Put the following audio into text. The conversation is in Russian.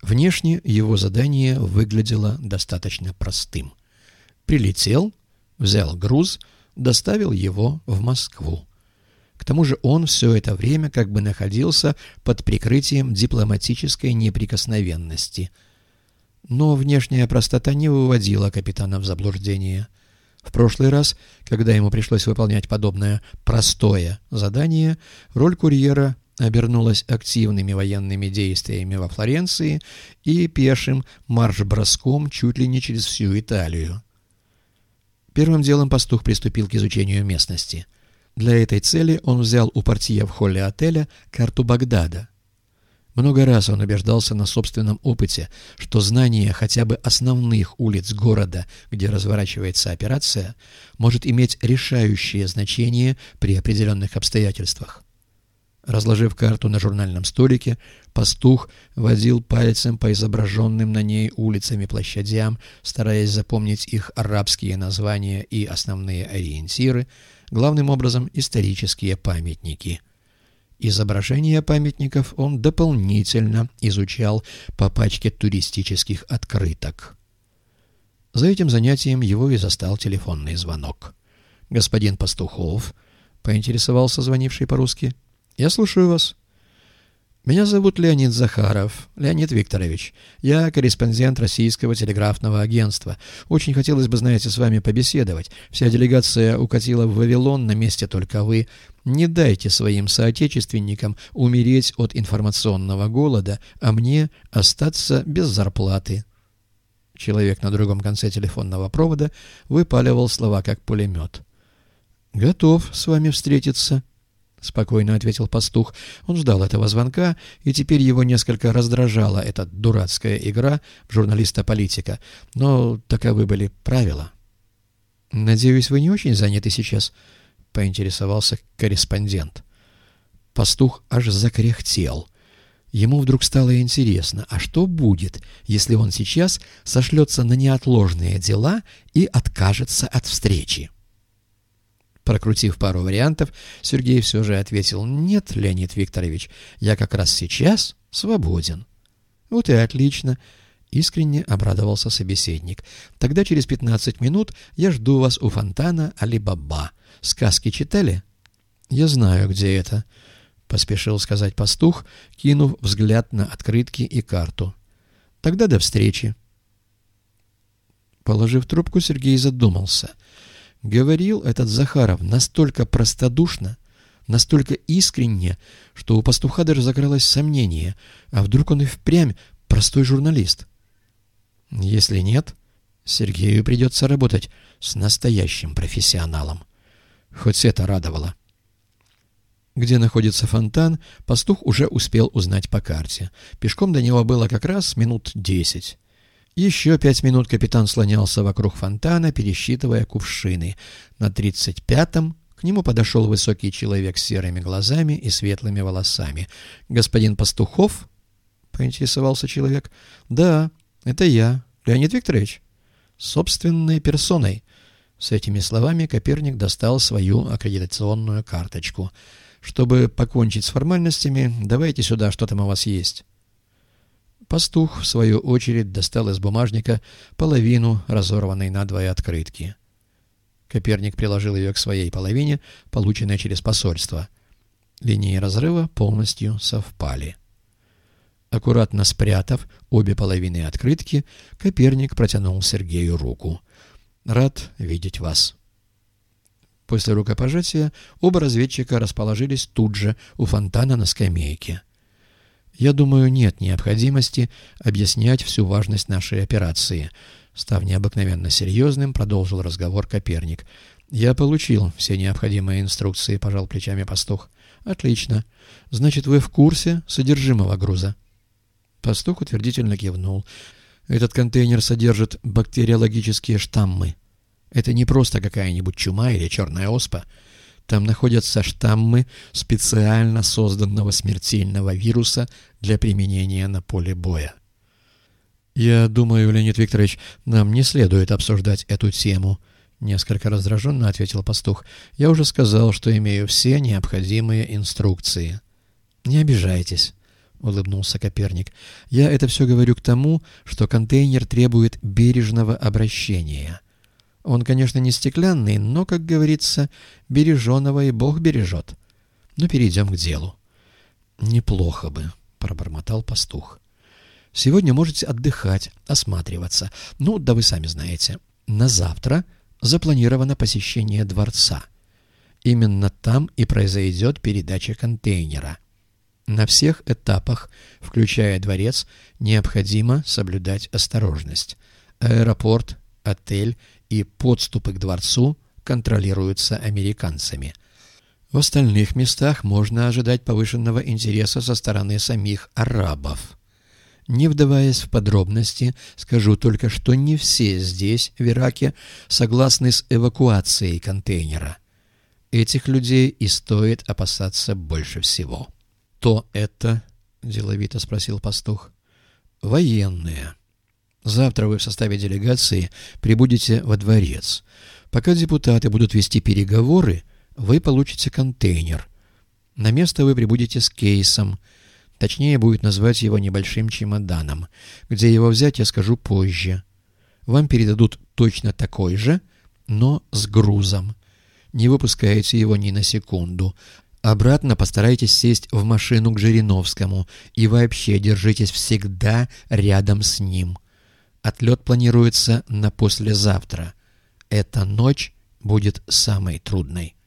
Внешне его задание выглядело достаточно простым. Прилетел, взял груз, доставил его в Москву. К тому же он все это время как бы находился под прикрытием дипломатической неприкосновенности. Но внешняя простота не выводила капитана в заблуждение. В прошлый раз, когда ему пришлось выполнять подобное простое задание, роль курьера обернулась активными военными действиями во Флоренции и пешим марш-броском чуть ли не через всю Италию. Первым делом пастух приступил к изучению местности. Для этой цели он взял у портье в холле отеля карту Багдада. Много раз он убеждался на собственном опыте, что знание хотя бы основных улиц города, где разворачивается операция, может иметь решающее значение при определенных обстоятельствах. Разложив карту на журнальном столике, пастух водил пальцем по изображенным на ней улицам и площадям, стараясь запомнить их арабские названия и основные ориентиры, главным образом исторические памятники. Изображения памятников он дополнительно изучал по пачке туристических открыток. За этим занятием его и застал телефонный звонок. «Господин Пастухов», — поинтересовался звонивший по-русски. «Я слушаю вас». «Меня зовут Леонид Захаров, Леонид Викторович. Я корреспондент Российского телеграфного агентства. Очень хотелось бы, знаете, с вами побеседовать. Вся делегация укатила в Вавилон, на месте только вы. Не дайте своим соотечественникам умереть от информационного голода, а мне остаться без зарплаты». Человек на другом конце телефонного провода выпаливал слова, как пулемет. «Готов с вами встретиться», — спокойно ответил пастух. Он ждал этого звонка, и теперь его несколько раздражала эта дурацкая игра в журналиста-политика. Но таковы были правила. «Надеюсь, вы не очень заняты сейчас?» — поинтересовался корреспондент. Пастух аж закряхтел. Ему вдруг стало интересно, а что будет, если он сейчас сошлется на неотложные дела и откажется от встречи? Прокрутив пару вариантов, Сергей все же ответил: «Нет, Леонид Викторович, я как раз сейчас свободен». «Вот и отлично», — искренне обрадовался собеседник. «Тогда через 15 минут я жду вас у фонтана Али-Баба. Сказки читали?» «Я знаю, где это», — поспешил сказать пастух, кинув взгляд на открытки и карту. «Тогда до встречи». Положив трубку, Сергей задумался. Говорил этот Захаров настолько простодушно, настолько искренне, что у пастуха даже закралось сомнение, а вдруг он и впрямь простой журналист. Если нет, Сергею придется работать с настоящим профессионалом. Хоть это радовало. Где находится фонтан, пастух уже успел узнать по карте. Пешком до него было как раз минут 10. Еще 5 минут капитан слонялся вокруг фонтана, пересчитывая кувшины. На 35-м к нему подошел высокий человек с серыми глазами и светлыми волосами. «Господин Пастухов?» — поинтересовался человек. «Да, это я, Леонид Викторович». «Собственной персоной». С этими словами Коперник достал свою аккредитационную карточку. «Чтобы покончить с формальностями, давайте сюда, что там у вас есть». Пастух, в свою очередь, достал из бумажника половину разорванной надвое открытки. Коперник приложил ее к своей половине, полученной через посольство. Линии разрыва полностью совпали. Аккуратно спрятав обе половины открытки, Коперник протянул Сергею руку. «Рад видеть вас». После рукопожатия оба разведчика расположились тут же у фонтана на скамейке. «Я думаю, нет необходимости объяснять всю важность нашей операции», — став необыкновенно серьезным, продолжил разговор Коперник. «Я получил все необходимые инструкции», — пожал плечами пастух. «Отлично. Значит, вы в курсе содержимого груза?» Пастух утвердительно кивнул. «Этот контейнер содержит бактериологические штаммы. Это не просто какая-нибудь чума или черная оспа. Там находятся штаммы специально созданного смертельного вируса для применения на поле боя». «Я думаю, Леонид Викторович, нам не следует обсуждать эту тему», — несколько раздраженно ответил пастух. «Я уже сказал, что имею все необходимые инструкции». «Не обижайтесь. улыбнулся Коперник. «Я это все говорю к тому, что контейнер требует бережного обращения. Он, конечно, не стеклянный, но, как говорится, береженого и Бог бережет. Но перейдем к делу». «Неплохо бы», — пробормотал пастух. «Сегодня можете отдыхать, осматриваться. Ну, да вы сами знаете. На завтра запланировано посещение дворца. Именно там и произойдет передача контейнера. На всех этапах, включая дворец, необходимо соблюдать осторожность. Аэропорт, отель и подступы к дворцу контролируются американцами. В остальных местах можно ожидать повышенного интереса со стороны самих арабов. Не вдаваясь в подробности, скажу только, что не все здесь, в Ираке, согласны с эвакуацией контейнера. Этих людей и стоит опасаться больше всего. «Кто это?» — деловито спросил пастух. «Военные. Завтра вы в составе делегации прибудете во дворец. Пока депутаты будут вести переговоры, вы получите контейнер. На место вы прибудете с кейсом. Точнее будет назвать его небольшим чемоданом. Где его взять, я скажу позже. Вам передадут точно такой же, но с грузом. Не выпускайте его ни на секунду. Обратно постарайтесь сесть в машину к Жириновскому и вообще держитесь всегда рядом с ним. Отлет планируется на послезавтра. Эта ночь будет самой трудной».